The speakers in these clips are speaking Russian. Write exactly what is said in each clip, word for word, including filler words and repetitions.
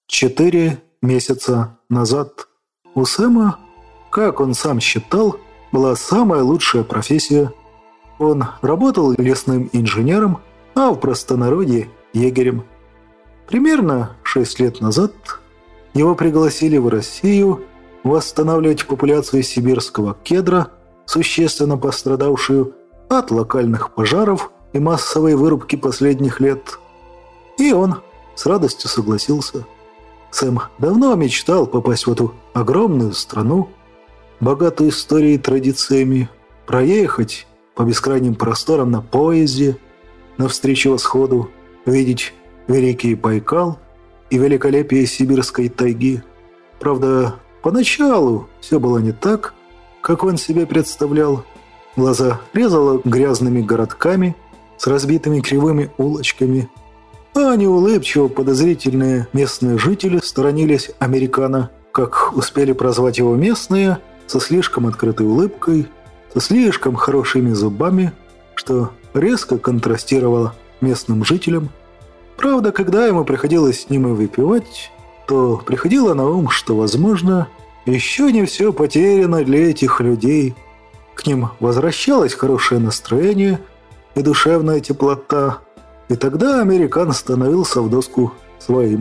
Четыре месяца назад у Сэма, как он сам считал, была самая лучшая профессия. Он работал лесным инженером, а в простонародье – егерем. Примерно шесть лет назад его пригласили в Россию восстанавливать популяцию сибирского кедра, существенно пострадавшую от локальных пожаров и массовой вырубки последних лет. И он с радостью согласился. Сэм давно мечтал попасть в эту огромную страну, богатую историей и традициями, проехать по бескрайним просторам на поезде, навстречу восходу, видеть Великий Байкал и великолепие сибирской тайги. Правда, поначалу все было не так, как он себе представлял. Глаза резало грязными городками с разбитыми кривыми улочками, а неулыбчиво подозрительные местные жители сторонились американо, как успели прозвать его местные, со слишком открытой улыбкой, со слишком хорошими зубами, что резко контрастировало местным жителям. Правда, когда ему приходилось с ним и выпивать, то приходило на ум, что, возможно, еще не все потеряно для этих людей. К ним возвращалось хорошее настроение и душевная теплота, и тогда американ становился в доску своим.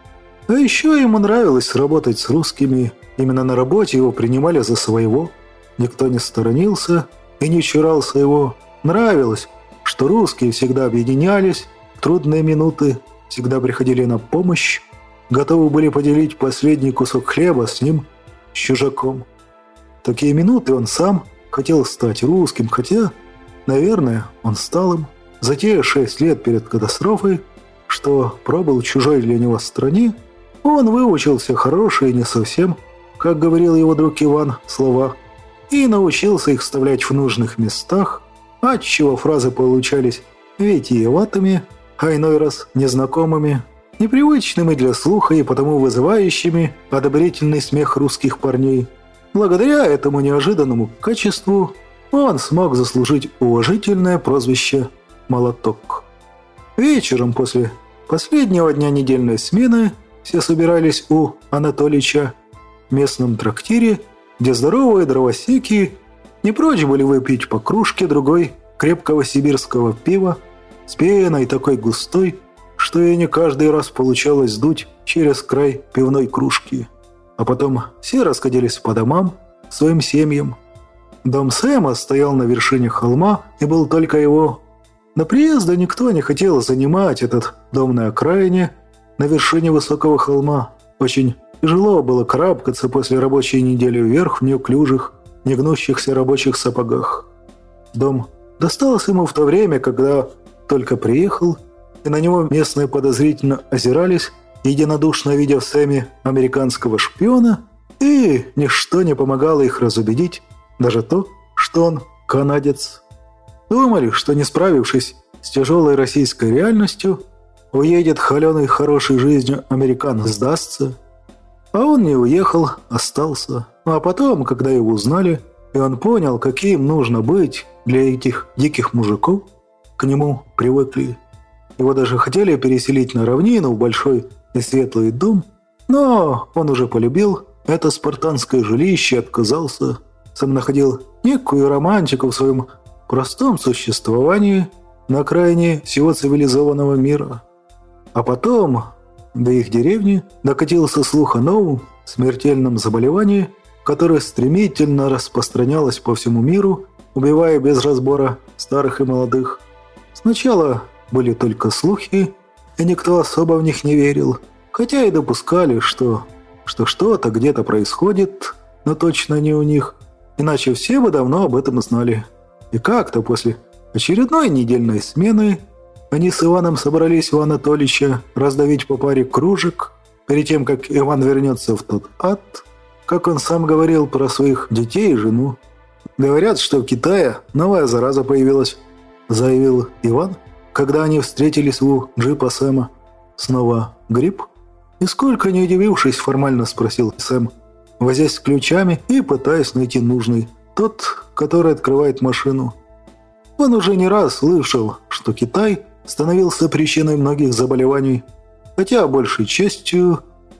А еще ему нравилось работать с русскими. Именно на работе его принимали за своего. Никто не сторонился и не чурался его. Нравилось, что русские всегда объединялись в трудные минуты, всегда приходили на помощь, готовы были поделить последний кусок хлеба с ним, с чужаком. В такие минуты он сам хотел стать русским, хотя, наверное, он стал им. За те шесть лет перед катастрофой, что пробыл чужой для него стране, он выучился хорошие и не совсем, как говорил его друг Иван, слова, и научился их вставлять в нужных местах, отчего фразы получались витиеватыми, а иной раз незнакомыми, непривычными для слуха и потому вызывающими одобрительный смех русских парней. Благодаря этому неожиданному качеству он смог заслужить уважительное прозвище «Молоток». Вечером после последнего дня недельной смены все собирались у Анатолича в местном трактире, где здоровые дровосеки не прочь были выпить по кружке другой крепкого сибирского пива с пеной такой густой, что ей не каждый раз получалось сдуть через край пивной кружки. А потом все расходились по домам, своим семьям. Дом Сэма стоял на вершине холма и был только его. До приезда никто не хотел занимать этот дом на окраине, на вершине высокого холма. Очень тяжело было карабкаться после рабочей недели вверх в неуклюжих, негнущихся рабочих сапогах. Дом достался ему в то время, когда только приехал, и на него местные подозрительно озирались, единодушно видя в Сэме американского шпиона, и ничто не помогало их разубедить, даже то, что он канадец. Думали, что не справившись с тяжелой российской реальностью, уедет холеной хорошей жизнью американ, сдастся. А он не уехал, остался. А потом, когда его узнали, и он понял, каким нужно быть для этих диких мужиков, к нему привыкли. Его даже хотели переселить на равнину в большой и светлый дом, но он уже полюбил это спартанское жилище и отказался. Сам находил некую романтику в своем простом существовании на окраине всего цивилизованного мира. А потом до их деревни докатился слух о новом смертельном заболевании, которое стремительно распространялось по всему миру, убивая без разбора старых и молодых. Сначала были только слухи, и никто особо в них не верил, хотя и допускали, что, что что-то где-то происходит, но точно не у них, иначе все бы давно об этом знали. И как-то после очередной недельной смены они с Иваном собрались у Анатолича раздавить по паре кружек, перед тем, как Иван вернется в тот ад, как он сам говорил про своих детей и жену. «Говорят, что в Китае новая зараза появилась», — заявил Иван, когда они встретились у джипа Сэма. «Снова грипп?» Нисколько не удивившись, формально спросил Сэм, возясь с ключами и пытаясь найти нужный, тот, который открывает машину. Он уже не раз слышал, что Китай становился причиной многих заболеваний, хотя большей частью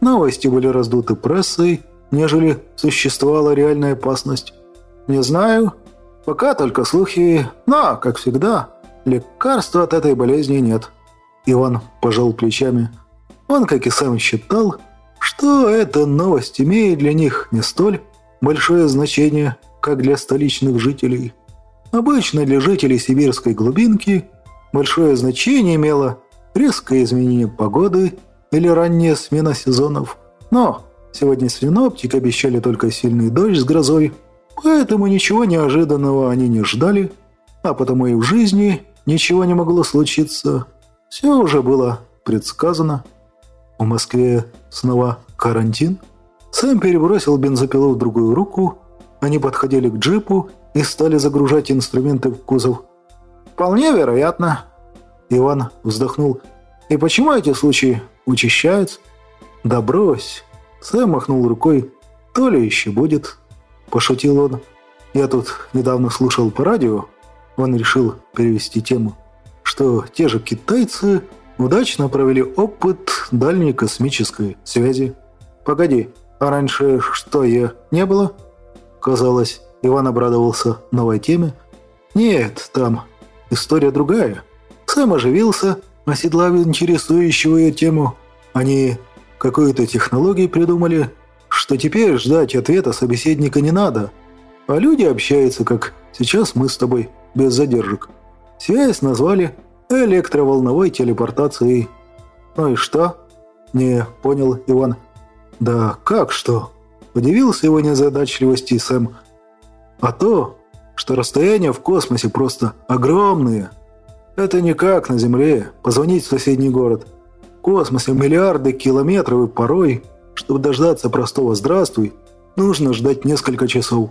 Новости были раздуты прессой, нежели существовала реальная опасность. Не знаю, пока только слухи, но, как всегда, лекарства от этой болезни нет. Иван пожал плечами. Он, как и сам считал, что эта новость имеет для них не столь большое значение, как для столичных жителей. Обычно для жителей сибирской глубинки большое значение имело резкое изменение погоды или ранняя смена сезонов. Но сегодня синоптики обещали только сильный дождь с грозой, поэтому ничего неожиданного они не ждали, а потому и в жизни ничего не могло случиться. Все уже было предсказано. В Москве снова карантин. Сэм перебросил бензопилу в другую руку. Они подходили к джипу и стали загружать инструменты в кузов. «Вполне вероятно». Иван вздохнул. «И почему эти случаи учащаются?» «Да брось». Сэм махнул рукой. «То ли еще будет», – пошутил он. «Я тут недавно слушал по радио». Он решил перевести тему, что те же китайцы удачно провели опыт дальней космической связи. «Погоди, а раньше что, ее не было?» Казалось, Иван обрадовался новой теме. «Нет, там история другая». Сэм оживился, оседлав интересующую ее тему. Они какую-то технологию придумали, что теперь ждать ответа собеседника не надо, а люди общаются, как сейчас мы с тобой, без задержек. Связь назвали электроволновой телепортацией. «Ну и что?» – не понял Иван. «Да как что?» – удивился его незадачливости Сэм. «А то, что расстояния в космосе просто огромные. Это не как на Земле позвонить в соседний город. В космосе миллиарды километров, и порой, чтобы дождаться простого «здравствуй», нужно ждать несколько часов.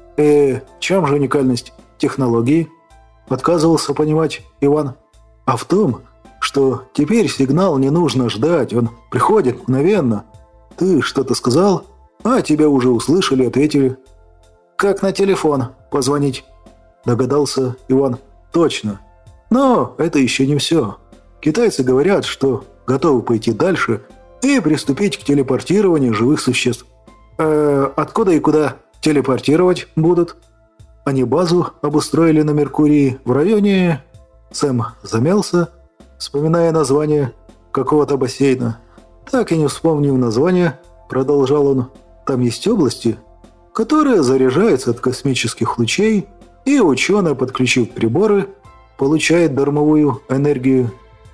Э, в чем же уникальность технологии?» – отказывался понимать Иван. «А в том, что теперь сигнал не нужно ждать, он приходит мгновенно. Ты что-то сказал, а тебя уже услышали, ответили». «Как на телефон позвонить?» – догадался Иван. «Точно. Но это еще не все. Китайцы говорят, что готовы пойти дальше и приступить к телепортированию живых существ». «Э, откуда и куда телепортировать будут?» «Они базу обустроили на Меркурии в районе...» Сэм замялся, вспоминая название какого-то бассейна. Так и не вспомнив название, продолжал он. «Там есть области, которые заряжаются от космических лучей, и ученые, подключив приборы, получают дармовую энергию.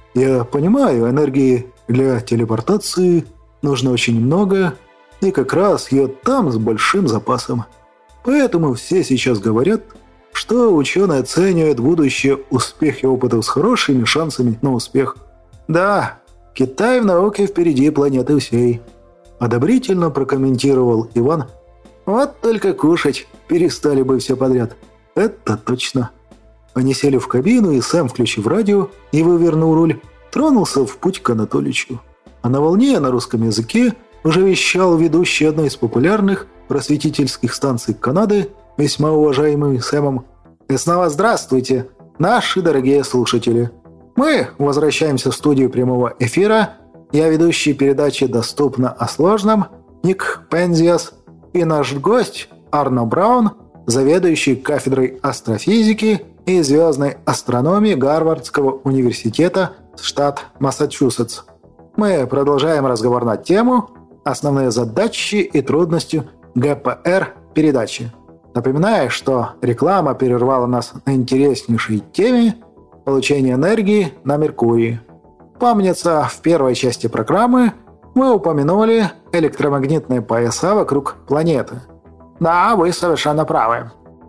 Я понимаю, энергии для телепортации нужно очень много, и как раз ее там с большим запасом. Поэтому все сейчас говорят, что ученые оценивают будущее успехи опытов с хорошими шансами на успех. Да, Китай в науке впереди планеты всей», – одобрительно прокомментировал Иван. «Вот только кушать перестали бы все подряд». «Это точно». Они сели в кабину, и Сэм, включив радио и вывернул руль, тронулся в путь к Анатоличу. А на волне на русском языке уже вещал ведущий одной из популярных просветительских станций Канады, весьма уважаемый Сэмом. «И снова здравствуйте, наши дорогие слушатели. Мы возвращаемся в студию прямого эфира. Я ведущий передачи «Доступно о сложном» Ник Пензиас и наш гость Арно Браун, заведующий кафедрой астрофизики и звездной астрономии Гарвардского университета, штат Массачусетс. Мы продолжаем разговор на тему «Основные задачи и трудности гэ пэ эр передачи». Напоминаю, что реклама прервала нас на интереснейшей теме получения энергии на Меркурии. Помнится, в первой части программы мы упомянули электромагнитные пояса вокруг планеты. Да, вы совершенно правы.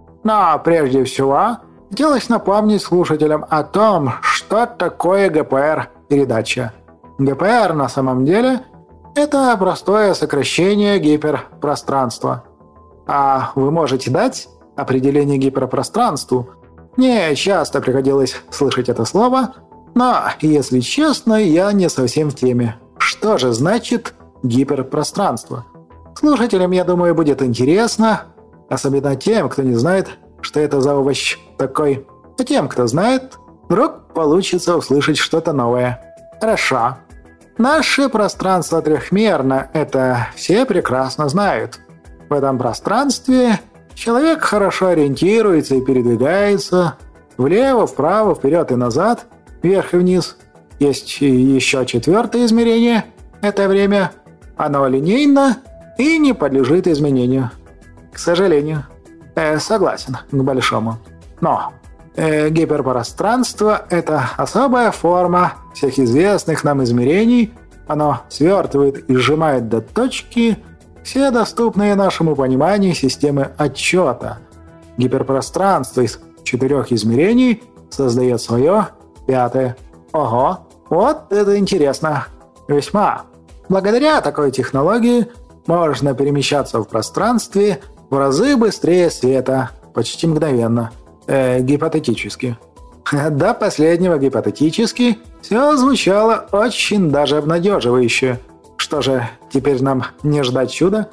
Но прежде всего, хотелось напомнить слушателям о том, что такое гэ пэ эр передача. гэ пэ эр на самом деле это простое сокращение гиперпространства. А вы можете дать определение гиперпространству? Мне часто приходилось слышать это слово, но, если честно, я не совсем в теме. Что же значит гиперпространство? Слушателям, я думаю, будет интересно, особенно тем, кто не знает, что это за овощ такой. А тем, кто знает, вдруг получится услышать что-то новое. Хорошо. Наше пространство трехмерно, это все прекрасно знают. В этом пространстве человек хорошо ориентируется и передвигается влево, вправо, вперед и назад, вверх и вниз. Есть еще четвертое измерение – это время. Оно линейно и не подлежит изменению. К сожалению. Э, согласен, к большому. Но э, гиперпространство – это особая форма всех известных нам измерений. Оно свертывает и сжимает до точки все доступные нашему пониманию системы отчета. Гиперпространство из четырех измерений создает свое пятое. Ого, вот это интересно. Весьма. Благодаря такой технологии можно перемещаться в пространстве в разы быстрее света, почти мгновенно. Э, гипотетически. До последнего гипотетически все звучало очень даже обнадеживающе. Что же, теперь нам не ждать чуда?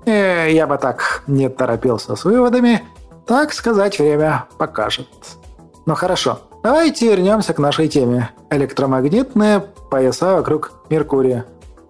Э, я бы так не торопился с выводами. Так сказать, время покажет. Ну хорошо, давайте вернемся к нашей теме. Электромагнитные пояса вокруг Меркурия.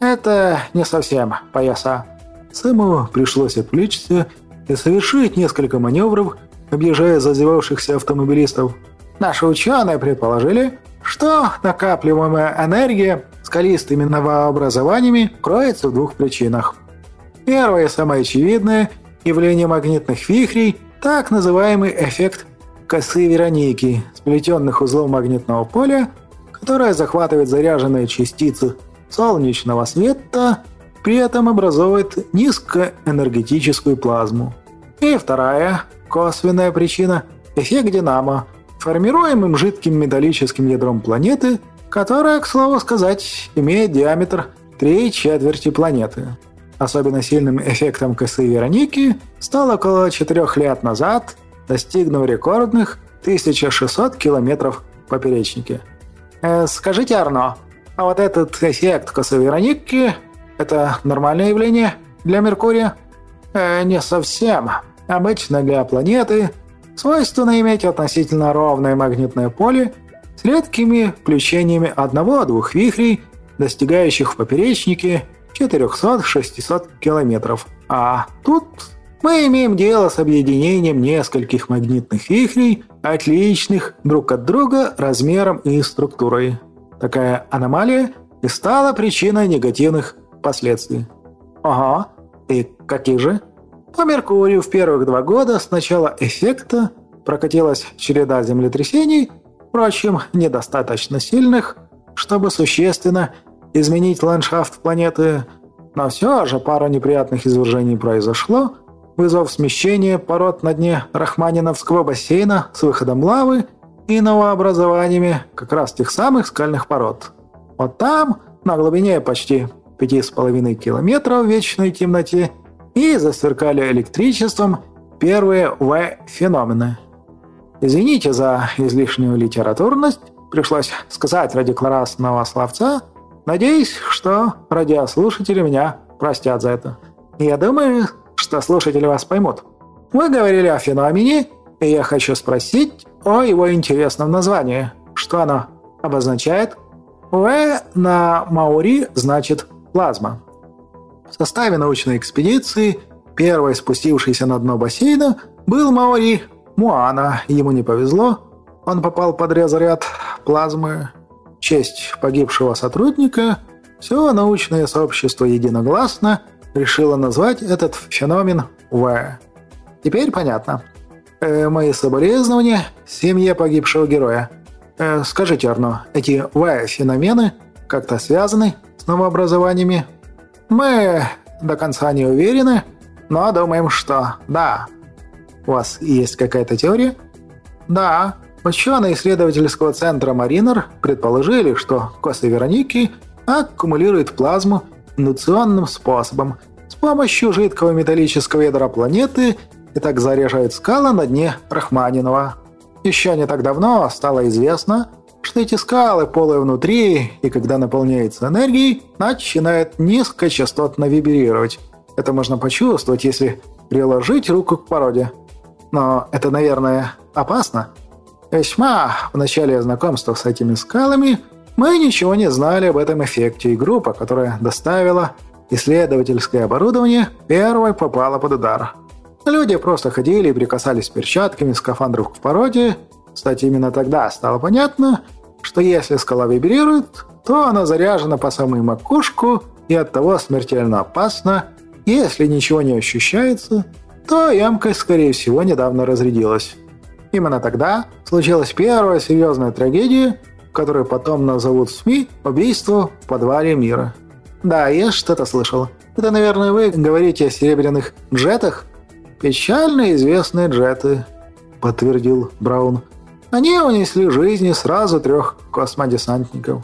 Это не совсем пояса. Сэму пришлось отвлечься и совершить несколько маневров, объезжая зазевавшихся автомобилистов. Наши ученые предположили, что накапливаемая энергия скалистыми новообразованиями кроется в двух причинах. Первое и самое очевидное явление магнитных вихрей – так называемый эффект косы Вероники, сплетенных узлов магнитного поля, которое захватывает заряженные частицы солнечного света, при этом образовывает низкоэнергетическую плазму. И вторая, косвенная причина – эффект динамо, формируемым жидким металлическим ядром планеты, которое, к слову сказать, имеет диаметр три четверти планеты. Особенно сильным эффектом косы Вероники стал около четырех лет назад, достигнув рекордных тысяча шестьсот километров в поперечнике. Э, скажите, Арно, а вот этот эффект косы Вероники – это нормальное явление для Меркурия? Э, не совсем. Обычно для планеты свойственно иметь относительно ровное магнитное поле с редкими включениями одного-двух вихрей, достигающих в поперечнике четыреста-шестьсот километров. А тут мы имеем дело с объединением нескольких магнитных вихрей, отличных друг от друга размером и структурой. Такая аномалия и стала причиной негативных последствий. Ага, и каких же? По Меркурию в первых два года с начала эффекта прокатилась череда землетрясений, впрочем, недостаточно сильных, чтобы существенно изменить ландшафт планеты, но все же пара неприятных извержений произошло, вызвав смещение пород на дне Рахманиновского бассейна с выходом лавы и новообразованиями как раз тех самых скальных пород. Вот там, на глубине почти пяти с половиной километров в вечной темноте, и засверкали электричеством первые В-феномены. Извините за излишнюю литературность, пришлось сказать ради классного словца. Надеюсь, что радиослушатели меня простят за это. Я думаю, что слушатели вас поймут. Вы говорили о феномене, и я хочу спросить о его интересном названии. Что оно обозначает? В на маори значит «плазма». В составе научной экспедиции, первой спустившейся на дно бассейна, был маори Муана. Ему не повезло, он попал под разряд плазмы. В честь погибшего сотрудника все научное сообщество единогласно решило назвать этот феномен В. Теперь понятно. Э, мои соболезнования семье погибшего героя. Э, скажите, Арно, эти В-феномены как-то связаны с новообразованиями? Мы до конца не уверены, но думаем, что да. У вас есть какая-то теория? Да. Ученые исследовательского центра Маринер предположили, что косы Вероники аккумулируют плазму индукционным способом с помощью жидкого металлического ядра планеты и так заряжают скалы на дне Рахманинова. Еще не так давно стало известно, что эти скалы полые внутри, и когда наполняются энергией, начинают низкочастотно вибрировать. Это можно почувствовать, если приложить руку к породе. Но это, наверное, опасно. Весьма в начале знакомства с этими скалами Мы ничего не знали об этом эффекте, и группа, которая доставила исследовательское оборудование, первой попала под удар. Люди просто ходили и прикасались перчатками скафандров к породе. Кстати, именно тогда стало понятно, что если скала вибрирует, то она заряжена по самую макушку и оттого смертельно опасна. Если ничего не ощущается, то емкость, скорее всего, недавно разрядилась. Именно тогда случилась первая серьезная трагедия, которую потом назовут в СМИ «Убийство в подвале мира». Да, я что-то слышал. Это, наверное, вы говорите о серебряных джетах? Печально известные джеты, подтвердил Браун. Они унесли жизни сразу трех космодесантников.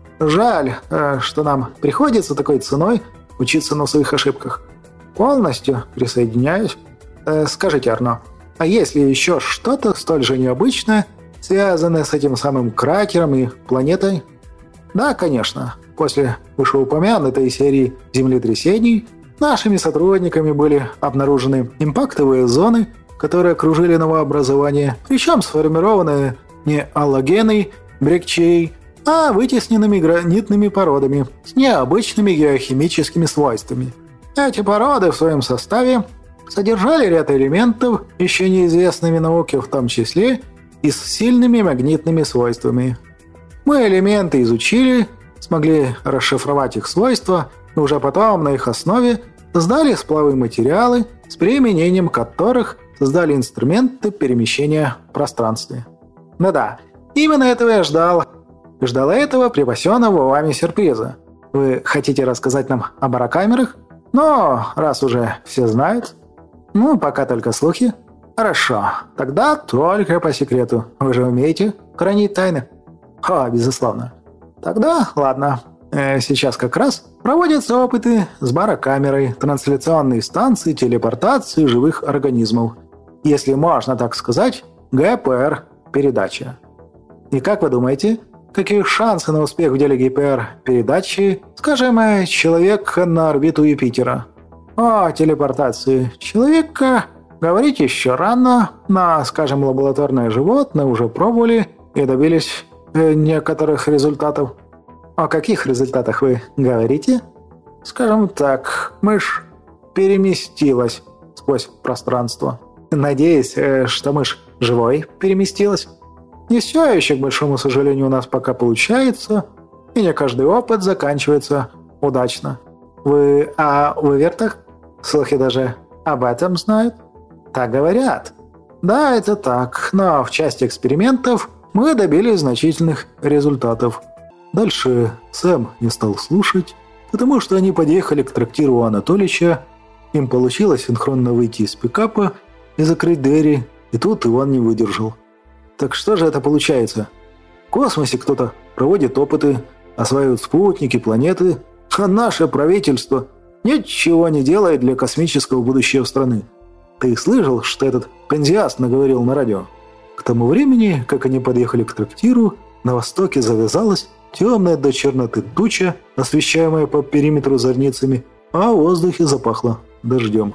Жаль, что нам приходится такой ценой учиться на своих ошибках. Полностью присоединяюсь. Скажите, Арно, а есть ли еще что-то столь же необычное, связанное с этим самым кратером и планетой? Да, конечно. После вышеупомянутой серии землетрясений нашими сотрудниками были обнаружены импактовые зоны, которые окружили новообразование, причем сформированные не аллогеной, брекчей, а вытесненными гранитными породами с необычными геохимическими свойствами. Эти породы в своем составе содержали ряд элементов, еще неизвестными науке, в том числе и с сильными магнитными свойствами. Мы элементы изучили, смогли расшифровать их свойства, и уже потом на их основе создали сплавы материалы, с применением которых создали инструменты перемещения в пространстве. Да-да, именно этого я ждал. Ждал этого припасенного вами сюрприза. Вы хотите рассказать нам о барокамерах? Но раз уже все знают... Ну, пока только слухи. Хорошо, тогда только по секрету. Вы же умеете хранить тайны? О, безусловно. Тогда, ладно. Э, сейчас как раз проводятся опыты с барокамерой, трансляционной станцией телепортации живых организмов. Если можно так сказать, гэ пэ эр передача. И как вы думаете, какие шансы на успех в деле гэ пэ эр передачи, скажем, человека на орбиту Юпитера? О телепортации человека говорить еще рано, но, скажем, лабораторные животные уже пробовали и добились э, некоторых результатов. О каких результатах вы говорите? Скажем так, мышь переместилась сквозь пространство. Надеюсь, э, что мышь живой переместилась. Не все еще, к большому сожалению, у нас пока получается, и не каждый опыт заканчивается удачно. Вы о вывертах? Слухи даже об этом знают? Так говорят. Да, это так, но в части экспериментов мы добились значительных результатов. Дальше Сэм не стал слушать, потому что они подъехали к трактиру Анатолича, им получилось синхронно выйти из пикапа и закрыть двери, и тут Иван не выдержал. Так что же это получается? В космосе кто-то проводит опыты, осваивают спутники, планеты, а наше правительство ничего не делает для космического будущего страны. Ты слышал, что этот пензиаст наговорил на радио? К тому времени, как они подъехали к трактиру, на востоке завязалась темная до черноты туча, освещаемая по периметру зорницами, а в воздухе запахло дождем.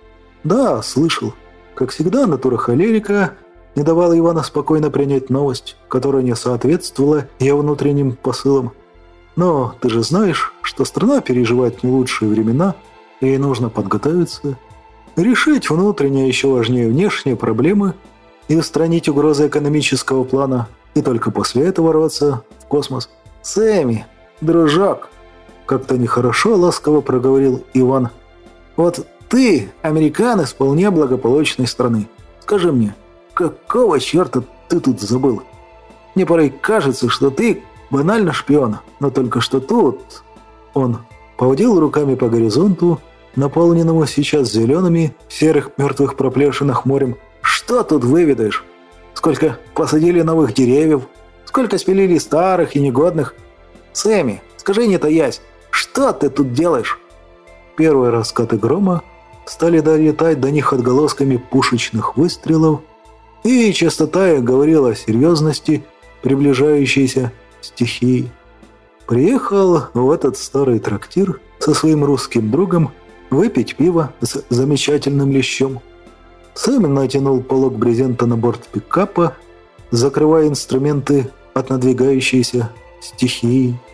Да, слышал. Как всегда, натура холерика не давала Ивана спокойно принять новость, которая не соответствовала ее внутренним посылам. Но ты же знаешь, что страна переживает не лучшие времена, и ей нужно подготовиться, решить внутренние, еще важнее внешние проблемы и устранить угрозы экономического плана, и только после этого рваться в космос. «Сэмми, дружок!» – как-то нехорошо ласково проговорил Иван. «Вот ты, американец вполне благополучной страны. Скажи мне, какого черта ты тут забыл? Мне порой кажется, что ты банально шпион, но только что тут...» Он поводил руками по горизонту, наполненному сейчас зелеными, серых мертвых проплешинах морем. «Что тут выведаешь? Сколько посадили новых деревьев, сколько спилили старых и негодных. Сэмми, скажи, не таясь, что ты тут делаешь?» Первые раскаты грома стали долетать до них отголосками пушечных выстрелов, и частота их говорила о серьезности приближающейся стихии. Приехал в этот старый трактир со своим русским другом выпить пиво с замечательным лещом. Сэм натянул полог брезента на борт пикапа, закрывая инструменты от надвигающейся стихии.